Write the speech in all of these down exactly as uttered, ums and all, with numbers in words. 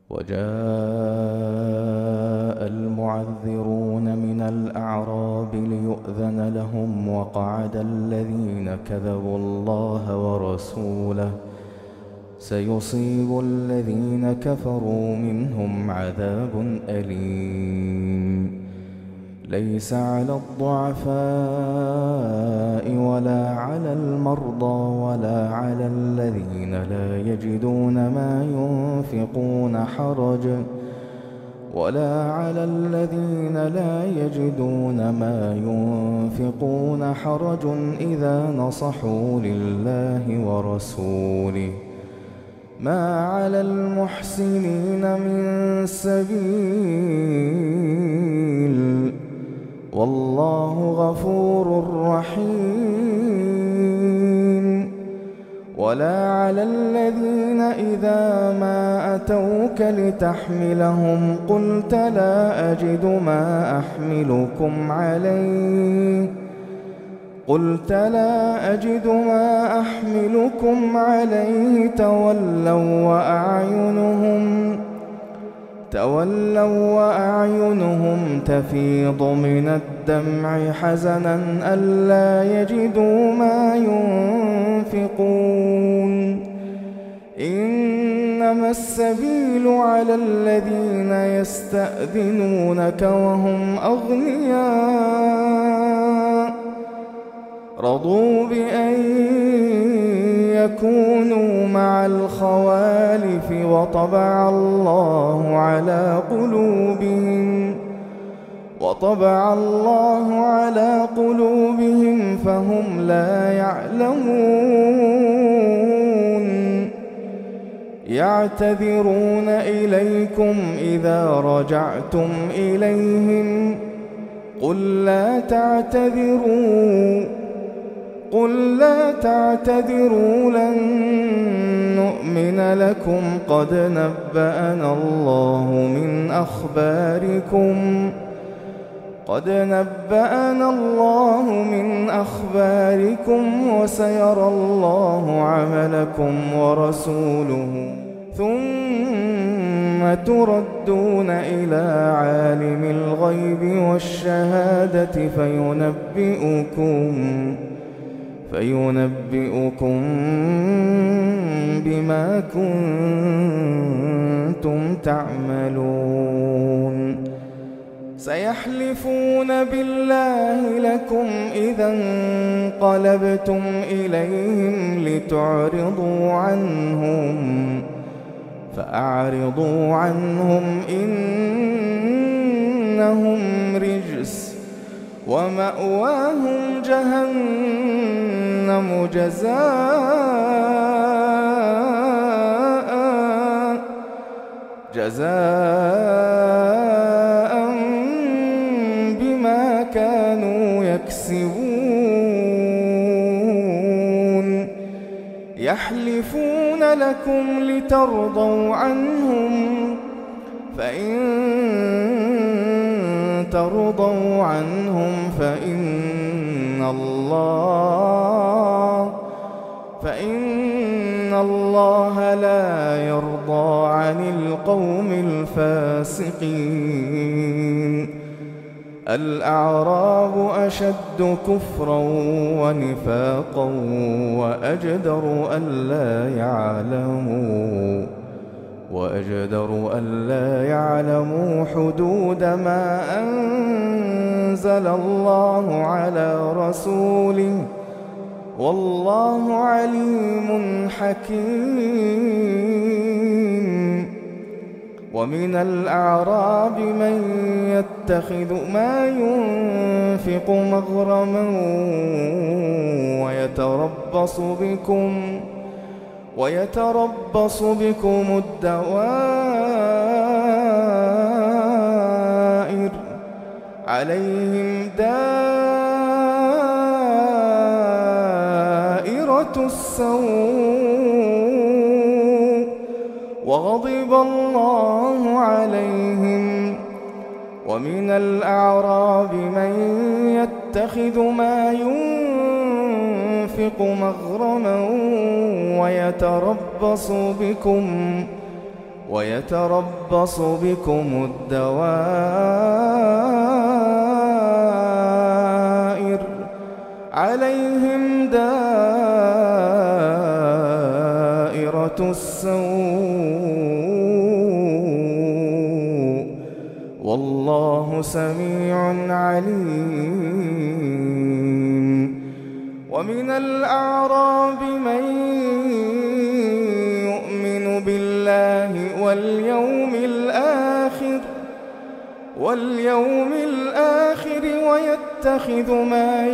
وجاء المعذرون من الأعراب ليؤذن لهم وقعد الذين كذبوا الله ورسوله سيصيب الذين كفروا منهم عذاب أليم. ليس على الضعفاء ولا على المرضى ولا على الذين لا يجدون ما ينفقون حرج ولا على الذين لا يجدون ما ينفقون حرج إذا نصحوا لله ورسوله ما على المحسنين من سبيل والله غفور رحيم. ولا على الذين إذا ما أتوك لتحملهم قلت لا أجد ما أحملكم عليه قلت لا أجد ما أحملكم عليه تولوا وأعينهم تولوا وأعينهم تفيض من الدمع حزنا ألا يجدوا ما ينفقون. إنما السبيل على الذين يستأذنونك وهم أغنياء رضوا بأن يكونوا مع الخوالف وطبع الله على قلوبهم وطبع الله على قلوبهم فهم لا يعلمون. يعتذرون إليكم إذا رجعتم إليهم قل لا تعتذروا قل لا تعتذروا لن نؤمن لكم قد نبأنا الله من أخباركم قد نبأنا الله من أخباركم وسيرى الله عملكم ورسوله ثم تردون إلى عالم الغيب والشهادة فينبئكم فينبئكم بما كنتم تعملون. سيحلفون بالله لكم إذا انقلبتم إليهم لتعرضوا عنهم فأعرضوا عنهم إنهم رجس ومأواهم جهنم جزاء جزاء بما كانوا يكسبون. يحلفون لكم لترضوا عنهم فإن ترضوا عنهم فإن الله فإن الله لا يرضى عن القوم الفاسقين. الأعراب أشد كفرا ونفاقا وأجدر ألا يعلموا وأجدر ألا يعلموا حدود ما أنزل الله على رسوله والله عليم حكيم. ومن الأعراب من يتخذ ما ينفق مغرما ويتربص بكم ويتربص بكم الدوائر عليهم دائرة السوء وغضب الله عليهم. ومن الأعراب من يتخذ ما ينفق مغرما ويتربص بكم ويتربص بكم الدوائر عليهم دائرة السوء والله سميع عليم. ومن الأعراب من يؤمن بالله واليوم الآخر واليوم الآخر ويتخذ ما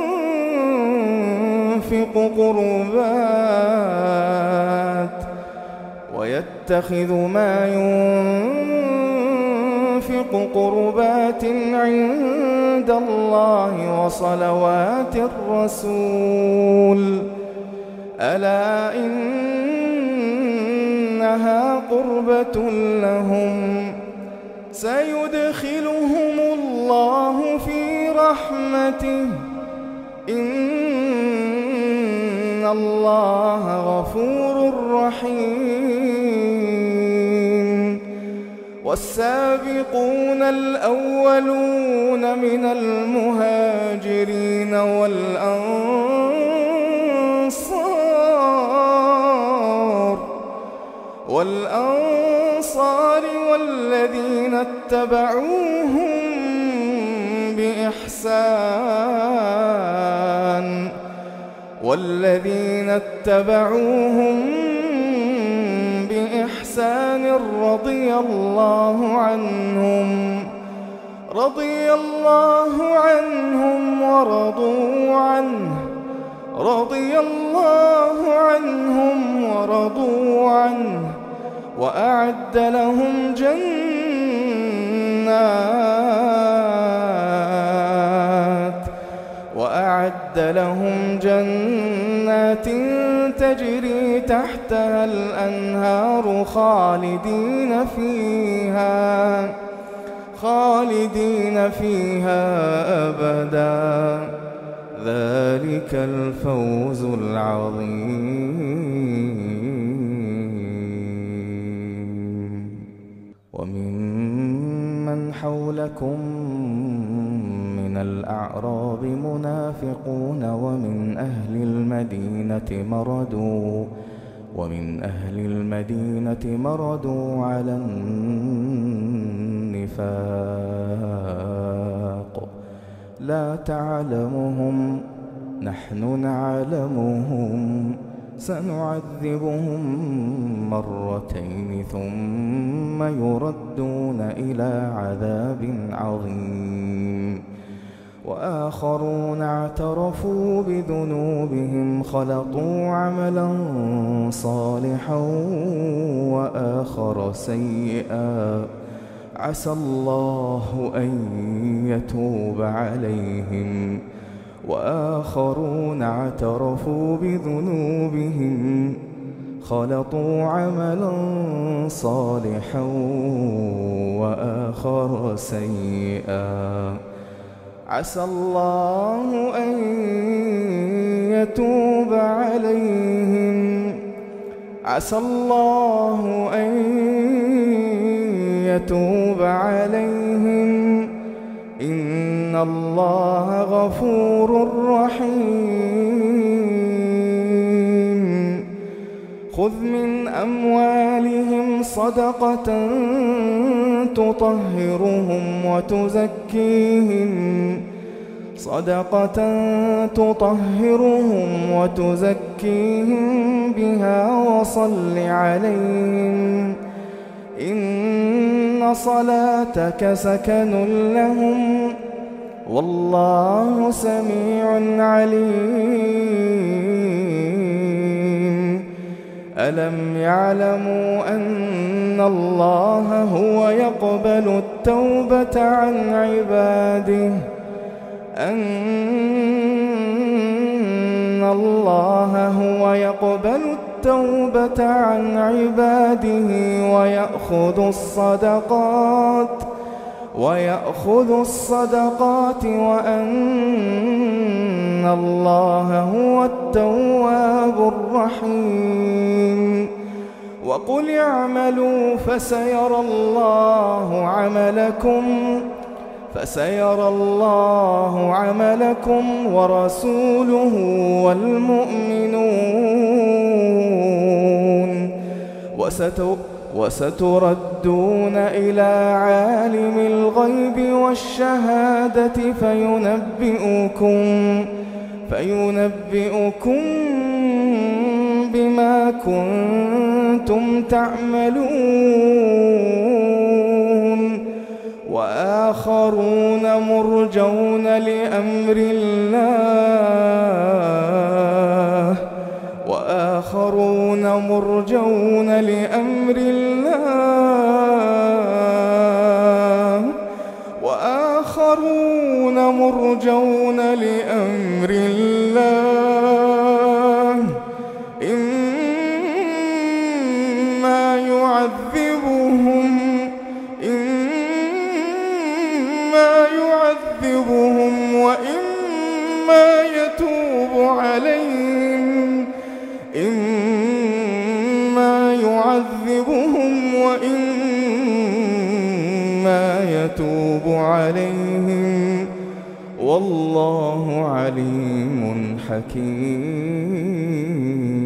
ينفق قربات ويتخذ ما ينفق قربات عند الله وصلوات الرسول ألا إنها قربة لهم سيدخلهم الله في رحمته إن الله غفور رحيم. والسابقون الأولون من المهاجرين والأنصار والأنصار والذين اتبعوهم بإحسان والذين اتبعوهم بإحسان رضي الله عنهم رضي الله عنهم ورضوا عنه رضي الله عنهم ورضوا عنه وأعد لهم جنات وأعد لهم جنات تجري تحتها الأنهار خالدين فيها خالدين فيها أبدا ذلك الفوز العظيم. وممن حولكم من الأعراب منافقون ومن أهل المدينة مردوا ومن أهل المدينة مردوا على النفاق لا تعلمهم نحن نعلمهم سنعذبهم مرتين ثم يردون إلى عذاب عظيم. وآخرون اعترفوا بذنوبهم خلطوا عملا صالحا وآخر سيئا عسى الله أن يتوب عليهم. وآخرون اعترفوا بذنوبهم خلطوا عملا صالحا وآخر سيئا عسى الله أن يتوب عليهم عسى الله أن يتوب عليهم إن الله غفور رحيم. خذ من أموالهم صدقة تطهرهم وتزكيهم صدقة تطهرهم وتزكيهم بها وصل عليهم إن صلاتك سكن لهم والله سميع عليم. ألم يعلموا أن الله هو يقبل التوبة عن عباده أن الله هو يقبل التوبة عن عباده ويأخذ الصدقات ويأخذ الصدقات وأن الله هو التواب الرحيم. وقل اعملوا فسيرى الله عملكم فسيرى الله عملكم ورسوله والمؤمنون وستردون إلى عالم الغيب والشهادة فينبئكم فينبئكم بما كنتم تعملون وآخرون مرجون لأمر الله وآخرون مرجون لأمر الله وآخرون مرجون لأمر الله إما يعذبهم إما يعذبهم وإما يتوب عليهم إما يعذبهم وإما يتوب عليهم والله عليم حكيم.